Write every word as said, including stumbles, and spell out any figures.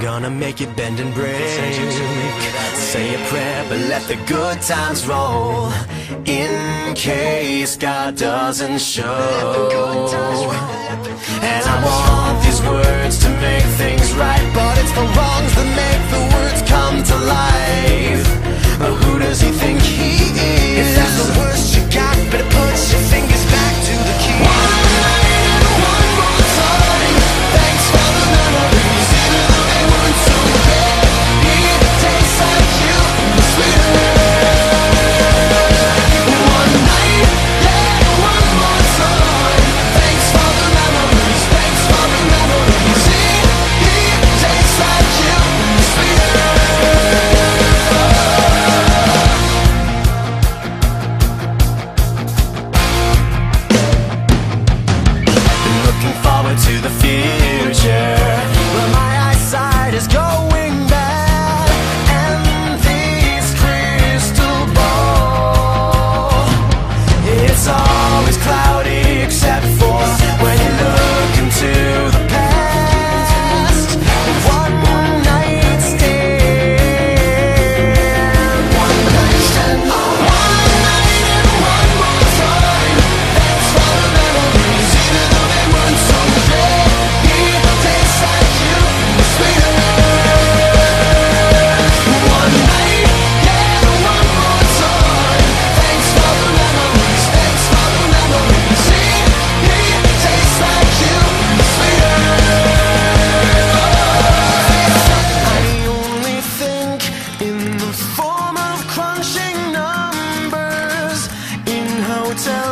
gonna make it bend and break. Say a prayer, but let the good times roll, in case God doesn't show. And I want these words to make things right, but it's the wrongs that make the words come to life. But who does he think he is? If that's the worst you got, better put your fingers back to the key. One night and one more time, thanks for the memories, even though they weren't so great. It tastes like you, sweeter. One night, yeah, one more time, thanks for the memories, thanks for the memories. It tastes like you, sweeter. To the future, where my eyesight is going bad, and this crystal ball, it's always cloudy except for when you look into the past. One night stand, one night stand, one night and one more time. Thanks for the memories, even though they weren't so great. It tastes like you, sweeter. One night, yeah, one more time. Thanks for the memories, thanks for the memories. It tastes like you, sweeter. I only think in the form of crunching numbers in hotel